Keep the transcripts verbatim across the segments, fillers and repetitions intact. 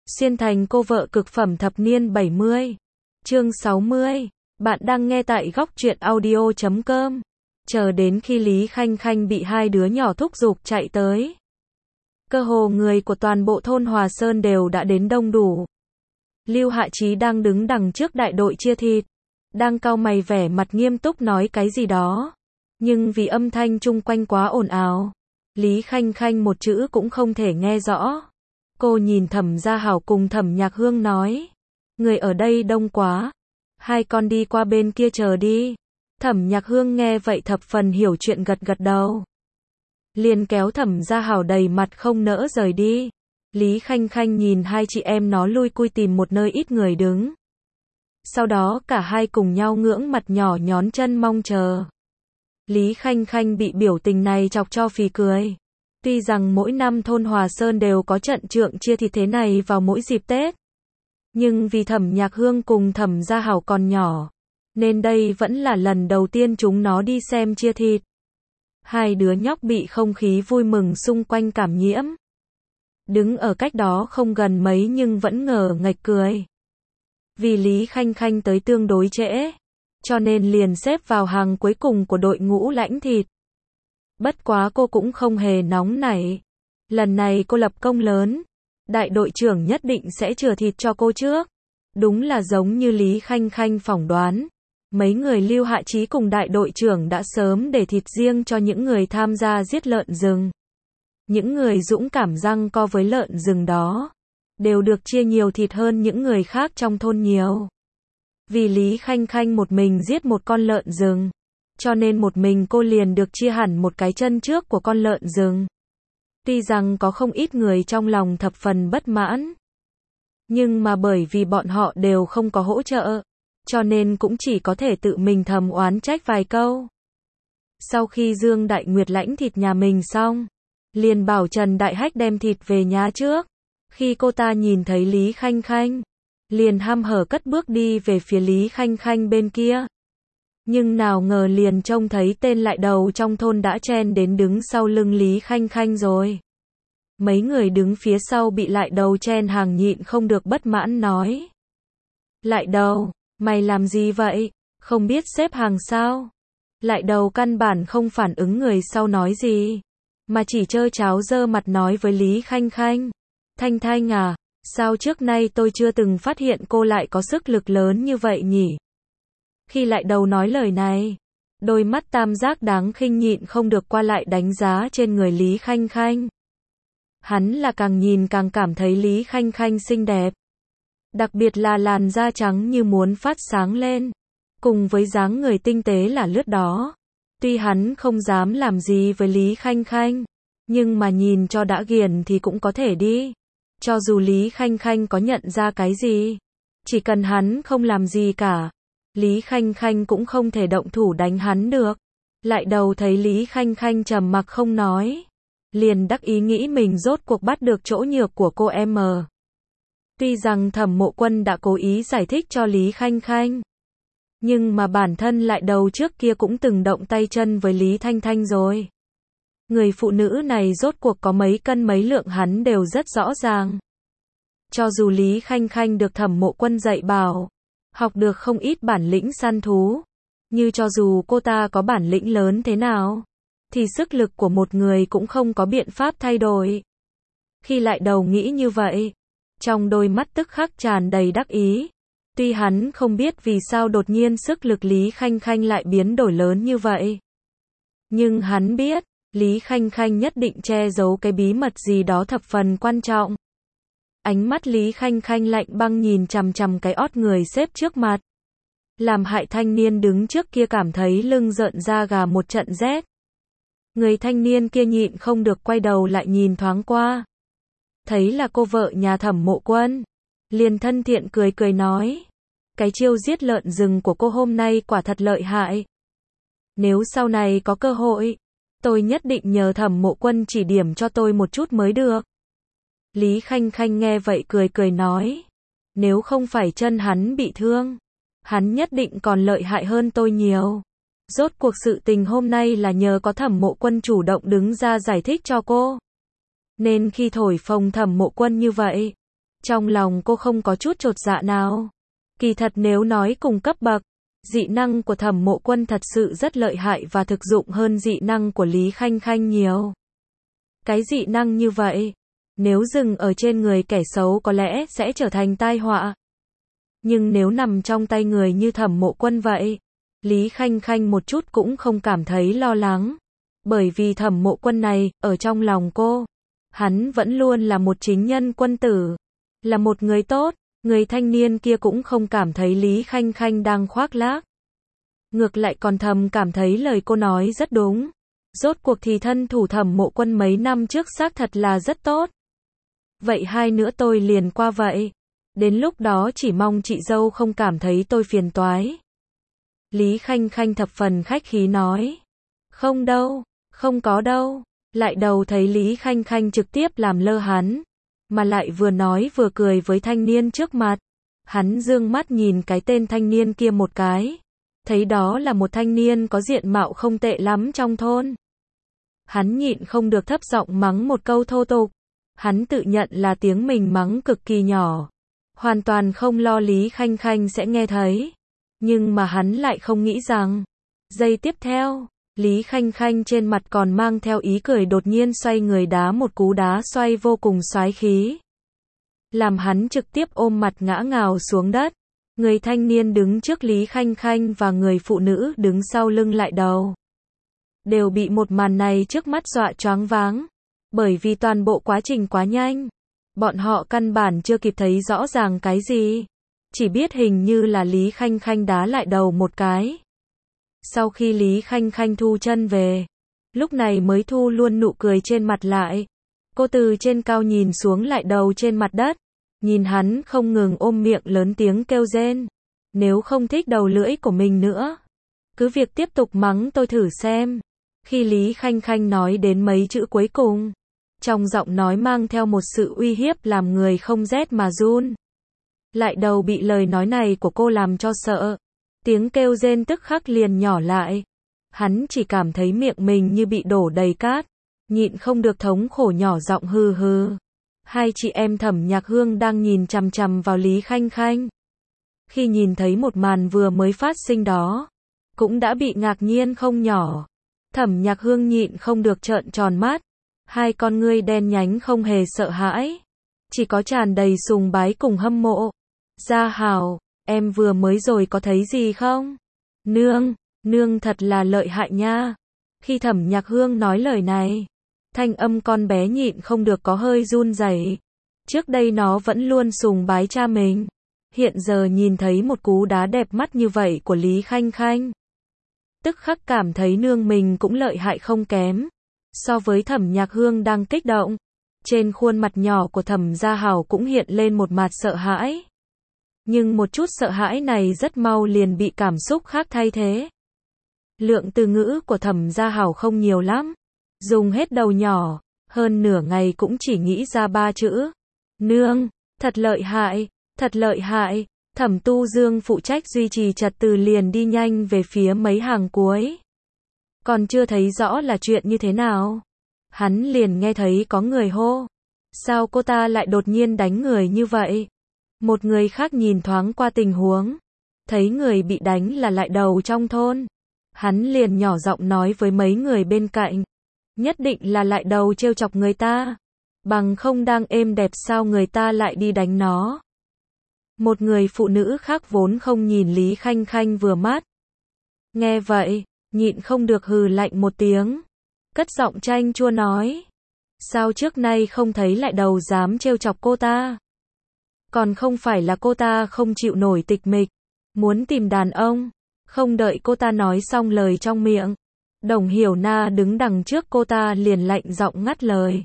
Xuyên thành cô vợ cực phẩm thập niên bảy mươi. Chương sáu mươi. Bạn đang nghe tại góc truyện audio chấm com. Chờ đến khi Lý Khanh Khanh bị hai đứa nhỏ thúc giục chạy tới. Cơ hồ người của toàn bộ thôn Hòa Sơn đều đã đến đông đủ. Lưu Hạ Chí đang đứng đằng trước đại đội chia thịt, đang cau mày vẻ mặt nghiêm túc nói cái gì đó. Nhưng vì âm thanh chung quanh quá ồn ào, Lý Khanh Khanh một chữ cũng không thể nghe rõ. Cô nhìn Thẩm Gia Hảo cùng Thẩm Nhạc Hương nói, người ở đây đông quá, hai con đi qua bên kia chờ đi. Thẩm Nhạc Hương nghe vậy thập phần hiểu chuyện gật gật đầu. Liền kéo Thẩm Gia Hảo đầy mặt không nỡ rời đi. Lý Khanh Khanh nhìn hai chị em nó lui cui tìm một nơi ít người đứng. Sau đó cả hai cùng nhau ngưỡng mặt nhỏ nhón chân mong chờ. Lý Khanh Khanh bị biểu tình này chọc cho phì cười. Tuy rằng mỗi năm thôn Hòa Sơn đều có trận trượng chia thịt thế này vào mỗi dịp Tết. Nhưng vì Thẩm Nhạc Hương cùng Thẩm Gia Hảo còn nhỏ, nên đây vẫn là lần đầu tiên chúng nó đi xem chia thịt. Hai đứa nhóc bị không khí vui mừng xung quanh cảm nhiễm. Đứng ở cách đó không gần mấy nhưng vẫn ngờ nghệch cười. Vì Lý Khanh Khanh tới tương đối trễ, cho nên liền xếp vào hàng cuối cùng của đội ngũ lãnh thịt. Bất quá cô cũng không hề nóng nảy. Lần này cô lập công lớn, đại đội trưởng nhất định sẽ chừa thịt cho cô trước. Đúng là giống như Lý Khanh Khanh phỏng đoán. Mấy người Lưu Hạ Chí cùng đại đội trưởng đã sớm để thịt riêng cho những người tham gia giết lợn rừng. Những người dũng cảm giằng co với lợn rừng đó, đều được chia nhiều thịt hơn những người khác trong thôn nhiều. Vì Lý Khanh Khanh một mình giết một con lợn rừng, cho nên một mình cô liền được chia hẳn một cái chân trước của con lợn rừng. Tuy rằng có không ít người trong lòng thập phần bất mãn, nhưng mà bởi vì bọn họ đều không có hỗ trợ, cho nên cũng chỉ có thể tự mình thầm oán trách vài câu. Sau khi Dương Đại Nguyệt lãnh thịt nhà mình xong, liền bảo Trần Đại Hách đem thịt về nhà trước. Khi cô ta nhìn thấy Lý Khanh Khanh, liền hăm hở cất bước đi về phía Lý Khanh Khanh bên kia. Nhưng nào ngờ liền trông thấy tên lại đầu trong thôn đã chen đến đứng sau lưng Lý Khanh Khanh rồi. Mấy người đứng phía sau bị lại đầu chen hàng nhịn không được bất mãn nói. Lại đầu, mày làm gì vậy? Không biết xếp hàng sao? Lại đầu căn bản không phản ứng người sau nói gì, mà chỉ trơ cháo dơ mặt nói với Lý Khanh Khanh. Thanh Thanh à, sao trước nay tôi chưa từng phát hiện cô lại có sức lực lớn như vậy nhỉ? Khi lại đầu nói lời này, đôi mắt tam giác đáng khinh nhịn không được qua lại đánh giá trên người Lý Khanh Khanh. Hắn là càng nhìn càng cảm thấy Lý Khanh Khanh xinh đẹp. Đặc biệt là làn da trắng như muốn phát sáng lên, cùng với dáng người tinh tế là lướt đó. Tuy hắn không dám làm gì với Lý Khanh Khanh, nhưng mà nhìn cho đã ghiền thì cũng có thể đi. Cho dù Lý Khanh Khanh có nhận ra cái gì, chỉ cần hắn không làm gì cả, Lý Khanh Khanh cũng không thể động thủ đánh hắn được. Lại đầu thấy Lý Khanh Khanh trầm mặc không nói, liền đắc ý nghĩ mình rốt cuộc bắt được chỗ nhược của cô em. Tuy rằng Thẩm Mộ Quân đã cố ý giải thích cho Lý Khanh Khanh, nhưng mà bản thân lại đầu trước kia cũng từng động tay chân với Lý Thanh Thanh rồi. Người phụ nữ này rốt cuộc có mấy cân mấy lượng hắn đều rất rõ ràng. Cho dù Lý Khanh Khanh được Thẩm Mộ Quân dạy bảo, học được không ít bản lĩnh săn thú, như cho dù cô ta có bản lĩnh lớn thế nào, thì sức lực của một người cũng không có biện pháp thay đổi. Khi lại đầu nghĩ như vậy, trong đôi mắt tức khắc tràn đầy đắc ý. Tuy hắn không biết vì sao đột nhiên sức lực Lý Khanh Khanh lại biến đổi lớn như vậy, nhưng hắn biết, Lý Khanh Khanh nhất định che giấu cái bí mật gì đó thập phần quan trọng. Ánh mắt Lý Khanh Khanh lạnh băng nhìn chằm chằm cái ót người xếp trước mặt, làm hại thanh niên đứng trước kia cảm thấy lưng rợn da gà một trận rét. Người thanh niên kia nhịn không được quay đầu lại nhìn thoáng qua, thấy là cô vợ nhà Thẩm Mộ Quân, liền thân thiện cười cười nói, cái chiêu giết lợn rừng của cô hôm nay quả thật lợi hại. Nếu sau này có cơ hội, tôi nhất định nhờ Thẩm Mộ Quân chỉ điểm cho tôi một chút mới được. Lý Khanh Khanh nghe vậy cười cười nói, nếu không phải chân hắn bị thương, hắn nhất định còn lợi hại hơn tôi nhiều. Rốt cuộc sự tình hôm nay là nhờ có Thẩm Mộ Quân chủ động đứng ra giải thích cho cô, nên khi thổi phồng Thẩm Mộ Quân như vậy, Trong lòng cô không có chút chột dạ nào. Kỳ thật nếu nói cùng cấp bậc, dị năng của Thẩm Mộ Quân thật sự rất lợi hại và thực dụng hơn dị năng của Lý Khanh Khanh nhiều. Cái dị năng như vậy, nếu dừng ở trên người kẻ xấu có lẽ sẽ trở thành tai họa. Nhưng nếu nằm trong tay người như Thẩm Mộ Quân vậy, Lý Khanh Khanh một chút cũng không cảm thấy lo lắng. Bởi vì Thẩm Mộ Quân này, ở trong lòng cô, hắn vẫn luôn là một chính nhân quân tử, là một người tốt. Người thanh niên kia cũng không cảm thấy Lý Khanh Khanh đang khoác lác. Ngược lại còn thầm cảm thấy lời cô nói rất đúng. Rốt cuộc thì thân thủ Thẩm Mộ Quân mấy năm trước xác thật là rất tốt. Vậy hai nữa tôi liền qua vậy. Đến lúc đó chỉ mong chị dâu không cảm thấy tôi phiền toái. Lý Khanh Khanh thập phần khách khí nói. Không đâu, không có đâu. Lại đầu thấy Lý Khanh Khanh trực tiếp làm lơ hắn. Mà lại vừa nói vừa cười với thanh niên trước mặt. Hắn dương mắt nhìn cái tên thanh niên kia một cái. Thấy đó là một thanh niên có diện mạo không tệ lắm trong thôn. Hắn nhịn không được thấp giọng mắng một câu thô tục. Hắn tự nhận là tiếng mình mắng cực kỳ nhỏ. Hoàn toàn không lo Lý Khanh Khanh sẽ nghe thấy. Nhưng mà hắn lại không nghĩ rằng. Giây tiếp theo, Lý Khanh Khanh trên mặt còn mang theo ý cười đột nhiên xoay người đá một cú đá xoay vô cùng xoái khí. Làm hắn trực tiếp ôm mặt ngã ngào xuống đất. Người thanh niên đứng trước Lý Khanh Khanh và người phụ nữ đứng sau lưng lại đầu. Đều bị một màn này trước mắt dọa choáng váng. Bởi vì toàn bộ quá trình quá nhanh. Bọn họ căn bản chưa kịp thấy rõ ràng cái gì. Chỉ biết hình như là Lý Khanh Khanh đá lại đầu một cái. Sau khi Lý Khanh Khanh thu chân về, lúc này mới thu luôn nụ cười trên mặt lại. Cô từ trên cao nhìn xuống lại đầu trên mặt đất, nhìn hắn không ngừng ôm miệng lớn tiếng kêu rên. Nếu không thích đầu lưỡi của mình nữa, cứ việc tiếp tục mắng tôi thử xem. Khi Lý Khanh Khanh nói đến mấy chữ cuối cùng, trong giọng nói mang theo một sự uy hiếp làm người không rét mà run. Lại đầu bị lời nói này của cô làm cho sợ. Tiếng kêu rên tức khắc liền nhỏ lại. Hắn chỉ cảm thấy miệng mình như bị đổ đầy cát. Nhịn không được thống khổ nhỏ giọng hừ hừ. Hai chị em Thẩm Nhạc Hương đang nhìn chằm chằm vào Lý Khanh Khanh. Khi nhìn thấy một màn vừa mới phát sinh đó, cũng đã bị ngạc nhiên không nhỏ. Thẩm Nhạc Hương nhịn không được trợn tròn mắt. Hai con ngươi đen nhánh không hề sợ hãi. Chỉ có tràn đầy sùng bái cùng hâm mộ. Gia Hào, em vừa mới rồi có thấy gì không? Nương, nương thật là lợi hại nha. Khi Thẩm Nhạc Hương nói lời này, thanh âm con bé nhịn không được có hơi run rẩy. Trước đây nó vẫn luôn sùng bái cha mình. Hiện giờ nhìn thấy một cú đá đẹp mắt như vậy của Lý Khanh Khanh. Tức khắc cảm thấy nương mình cũng lợi hại không kém. So với Thẩm Nhạc Hương đang kích động, trên khuôn mặt nhỏ của Thẩm Gia Hào cũng hiện lên một mặt sợ hãi. Nhưng một chút sợ hãi này rất mau liền bị cảm xúc khác thay thế. Lượng từ ngữ của Thẩm Gia Hào không nhiều lắm. Dùng hết đầu nhỏ, hơn nửa ngày cũng chỉ nghĩ ra ba chữ. Nương, thật lợi hại, thật lợi hại. Thẩm Tu Dương phụ trách duy trì trật tự liền đi nhanh về phía mấy hàng cuối. Còn chưa thấy rõ là chuyện như thế nào. Hắn liền nghe thấy có người hô. Sao cô ta lại đột nhiên đánh người như vậy? Một người khác nhìn thoáng qua tình huống. Thấy người bị đánh là lại đầu trong thôn. Hắn liền nhỏ giọng nói với mấy người bên cạnh. Nhất định là lại đầu trêu chọc người ta. Bằng không đang êm đẹp sao người ta lại đi đánh nó. Một người phụ nữ khác vốn không nhìn Lý Khanh Khanh vừa mắt. Nghe vậy, nhịn không được hừ lạnh một tiếng. Cất giọng chanh chua nói. Sao trước nay không thấy lại đầu dám trêu chọc cô ta? Còn không phải là cô ta không chịu nổi tịch mịch. Muốn tìm đàn ông. Không đợi cô ta nói xong lời trong miệng. Đồng Hiểu Na đứng đằng trước cô ta liền lạnh giọng ngắt lời.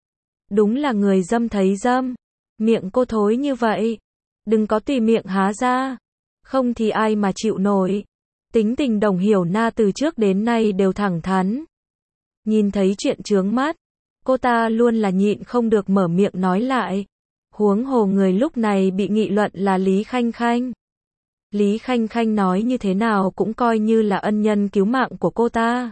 Đúng là người dâm thấy dâm. Miệng cô thối như vậy. Đừng có tùy miệng há ra. Không thì ai mà chịu nổi. Tính tình Đồng Hiểu Na từ trước đến nay đều thẳng thắn. Nhìn thấy chuyện chướng mắt, cô ta luôn là nhịn không được mở miệng nói lại. Huống hồ người lúc này bị nghị luận là Lý Khanh Khanh. Lý Khanh Khanh nói như thế nào cũng coi như là ân nhân cứu mạng của cô ta.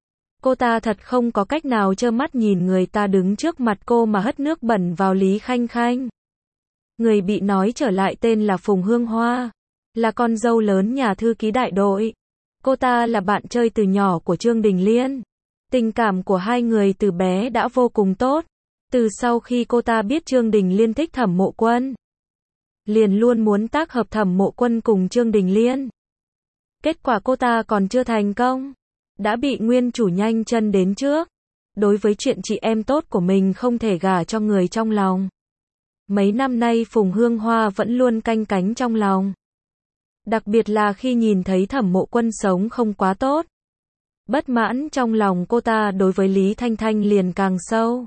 Cô ta thật không có cách nào trơ mắt nhìn người ta đứng trước mặt cô mà hất nước bẩn vào Lý Khanh Khanh. Người bị nói trở lại tên là Phùng Hương Hoa, là con dâu lớn nhà thư ký đại đội. Cô ta là bạn chơi từ nhỏ của Trương Đình Liên. Tình cảm của hai người từ bé đã vô cùng tốt. Từ sau khi cô ta biết Trương Đình Liên thích Thẩm Mộ Quân, liền luôn muốn tác hợp Thẩm Mộ Quân cùng Trương Đình Liên. Kết quả cô ta còn chưa thành công, đã bị nguyên chủ nhanh chân đến trước. Đối với chuyện chị em tốt của mình không thể gả cho người trong lòng. Mấy năm nay Phùng Hương Hoa vẫn luôn canh cánh trong lòng. Đặc biệt là khi nhìn thấy Thẩm Mộ Quân sống không quá tốt. Bất mãn trong lòng cô ta đối với Lý Thanh Thanh liền càng sâu.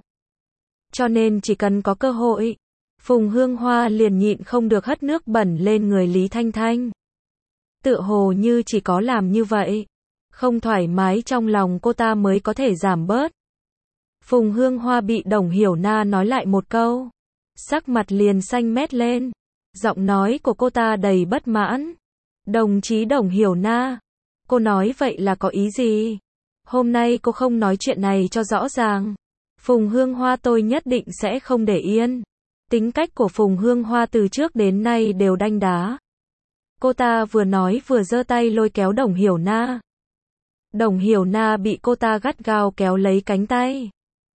Cho nên chỉ cần có cơ hội, Phùng Hương Hoa liền nhịn không được hất nước bẩn lên người Lý Thanh Thanh. Tựa hồ như chỉ có làm như vậy, không thoải mái trong lòng cô ta mới có thể giảm bớt. Phùng Hương Hoa bị Đồng Hiểu Na nói lại một câu, sắc mặt liền xanh mét lên. Giọng nói của cô ta đầy bất mãn. Đồng chí Đồng Hiểu Na, cô nói vậy là có ý gì? Hôm nay cô không nói chuyện này cho rõ ràng, Phùng Hương Hoa tôi nhất định sẽ không để yên. Tính cách của Phùng Hương Hoa từ trước đến nay đều đanh đá. Cô ta vừa nói vừa giơ tay lôi kéo Đồng Hiểu Na. Đồng Hiểu Na bị cô ta gắt gao kéo lấy cánh tay.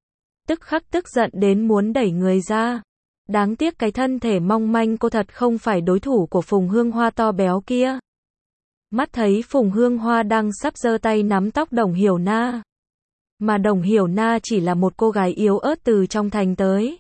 Tức khắc tức giận đến muốn đẩy người ra. Đáng tiếc cái thân thể mong manh cô thật không phải đối thủ của Phùng Hương Hoa to béo kia. Mắt thấy Phùng Hương Hoa đang sắp giơ tay nắm tóc Đồng Hiểu Na. Mà Đồng Hiểu Na chỉ là một cô gái yếu ớt từ trong thành tới.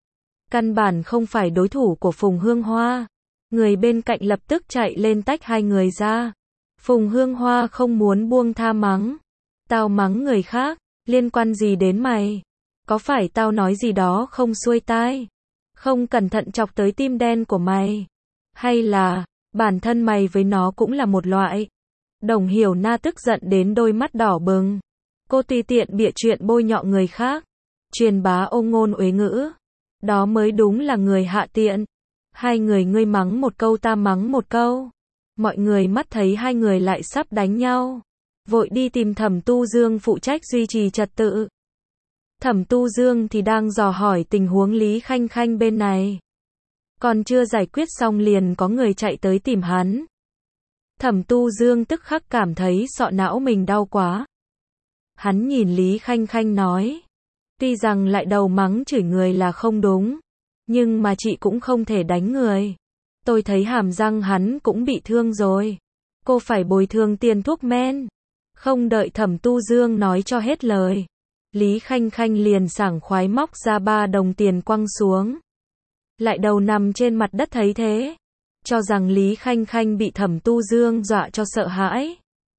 Căn bản không phải đối thủ của Phùng Hương Hoa. Người bên cạnh lập tức chạy lên tách hai người ra. Phùng Hương Hoa không muốn buông tha mắng. Tao mắng người khác, liên quan gì đến mày? Có phải tao nói gì đó không xuôi tai? Không cẩn thận chọc tới tim đen của mày? Hay là, bản thân mày với nó cũng là một loại? Đồng Hiểu Na tức giận đến đôi mắt đỏ bừng. Cô tùy tiện bịa chuyện bôi nhọ người khác, truyền bá ô ngôn uế ngữ. Đó mới đúng là người hạ tiện. Hai người ngươi mắng một câu ta mắng một câu. Mọi người mắt thấy hai người lại sắp đánh nhau, vội đi tìm Thẩm Tu Dương phụ trách duy trì trật tự. Thẩm Tu Dương thì đang dò hỏi tình huống Lý Khanh Khanh bên này. Còn chưa giải quyết xong liền có người chạy tới tìm hắn. Thẩm Tu Dương tức khắc cảm thấy sọ não mình đau quá. Hắn nhìn Lý Khanh Khanh nói, tuy rằng lại đầu mắng chửi người là không đúng, nhưng mà chị cũng không thể đánh người. Tôi thấy hàm răng hắn cũng bị thương rồi. Cô phải bồi thường tiền thuốc men. Không đợi Thẩm Tu Dương nói cho hết lời, Lý Khanh Khanh liền sảng khoái móc ra ba đồng tiền quăng xuống. Lại đầu nằm trên mặt đất thấy thế, cho rằng Lý Khanh Khanh bị Thẩm Tu Dương dọa cho sợ hãi.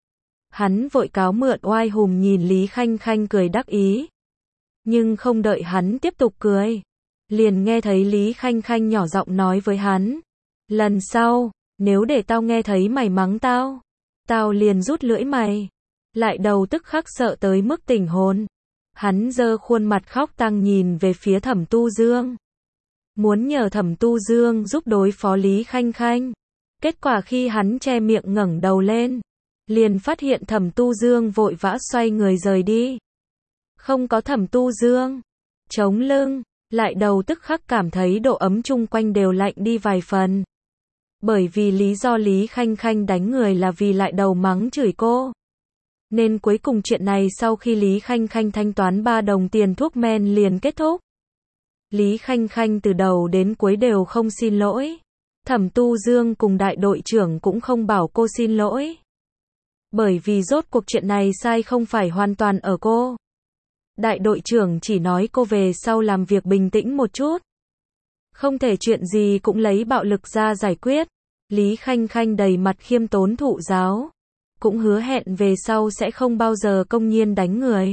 Hắn vội cáo mượn oai hùng nhìn Lý Khanh Khanh cười đắc ý. Nhưng không đợi hắn tiếp tục cười, liền nghe thấy Lý Khanh Khanh nhỏ giọng nói với hắn, lần sau, nếu để tao nghe thấy mày mắng tao, tao liền rút lưỡi mày. Lại đầu tức khắc sợ tới mức tỉnh hồn. Hắn giơ khuôn mặt khóc tăng nhìn về phía Thẩm Tu Dương, muốn nhờ Thẩm Tu Dương giúp đối phó Lý Khanh Khanh. Kết quả khi hắn che miệng ngẩng đầu lên, liền phát hiện Thẩm Tu Dương vội vã xoay người rời đi. Không có Thẩm Tu Dương chống lưng, lại đầu tức khắc cảm thấy độ ấm chung quanh đều lạnh đi vài phần. Bởi vì lý do Lý Khanh Khanh đánh người là vì lại đầu mắng chửi cô. Nên cuối cùng chuyện này sau khi Lý Khanh Khanh thanh toán ba đồng tiền thuốc men liền kết thúc. Lý Khanh Khanh từ đầu đến cuối đều không xin lỗi. Thẩm Tu Dương cùng đại đội trưởng cũng không bảo cô xin lỗi. Bởi vì rốt cuộc chuyện này sai không phải hoàn toàn ở cô. Đại đội trưởng chỉ nói cô về sau làm việc bình tĩnh một chút. Không thể chuyện gì cũng lấy bạo lực ra giải quyết. Lý Khanh Khanh đầy mặt khiêm tốn thụ giáo. Cũng hứa hẹn về sau sẽ không bao giờ công nhiên đánh người.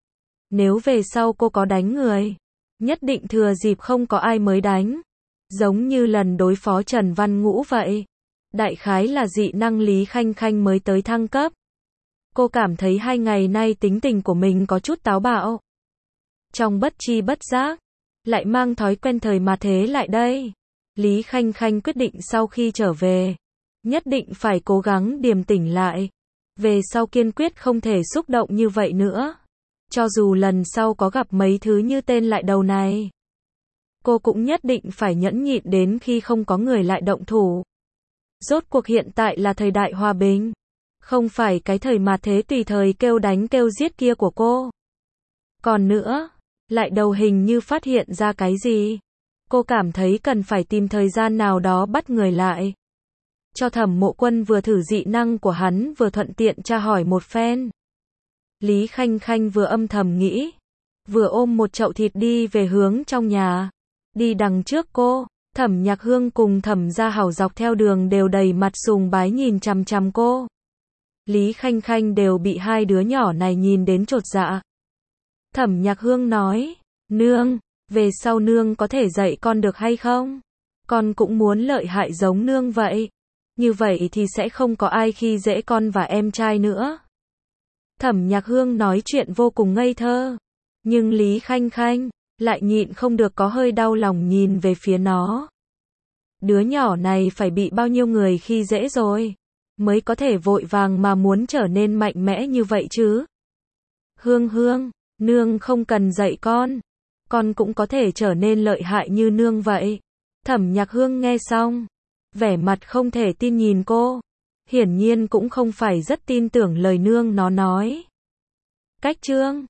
Nếu về sau cô có đánh người, nhất định thừa dịp không có ai mới đánh. Giống như lần đối phó Trần Văn Ngũ vậy. Đại khái là dị năng Lý Khanh Khanh mới tới thăng cấp. Cô cảm thấy hai ngày nay tính tình của mình có chút táo bạo. Trong bất tri bất giác, lại mang thói quen thời mà thế lại đây. Lý Khanh Khanh quyết định sau khi trở về, nhất định phải cố gắng điềm tĩnh lại. Về sau kiên quyết không thể xúc động như vậy nữa. Cho dù lần sau có gặp mấy thứ như tên lại đầu này. cô cũng nhất định phải nhẫn nhịn đến khi không có người lại động thủ. Rốt cuộc hiện tại là thời đại hòa bình, không phải cái thời mà thế tùy thời kêu đánh kêu giết kia của cô. Còn nữa, lại đầu hình như phát hiện ra cái gì. Cô cảm thấy cần phải tìm thời gian nào đó bắt người lại. Cho Thẩm Mộ Quân vừa thử dị năng của hắn vừa thuận tiện tra hỏi một phen. Lý Khanh Khanh vừa âm thầm nghĩ, vừa ôm một chậu thịt đi về hướng trong nhà. Đi đằng trước cô, Thẩm Nhạc Hương cùng Thẩm Gia Hảo dọc theo đường đều đầy mặt sùng bái nhìn chằm chằm cô. Lý Khanh Khanh đều bị hai đứa nhỏ này nhìn đến chột dạ. Thẩm Nhạc Hương nói, nương, về sau nương có thể dạy con được hay không? Con cũng muốn lợi hại giống nương vậy. Như vậy thì sẽ không có ai khi dễ con và em trai nữa. Thẩm Nhạc Hương nói chuyện vô cùng ngây thơ. Nhưng Lý Khanh Khanh lại nhịn không được có hơi đau lòng nhìn về phía nó. Đứa nhỏ này phải bị bao nhiêu người khi dễ rồi, mới có thể vội vàng mà muốn trở nên mạnh mẽ như vậy chứ. Hương Hương, nương không cần dạy con, con cũng có thể trở nên lợi hại như nương vậy. Thẩm Nhạc Hương nghe xong, vẻ mặt không thể tin nhìn cô, hiển nhiên cũng không phải rất tin tưởng lời nương nó nói. Cách chương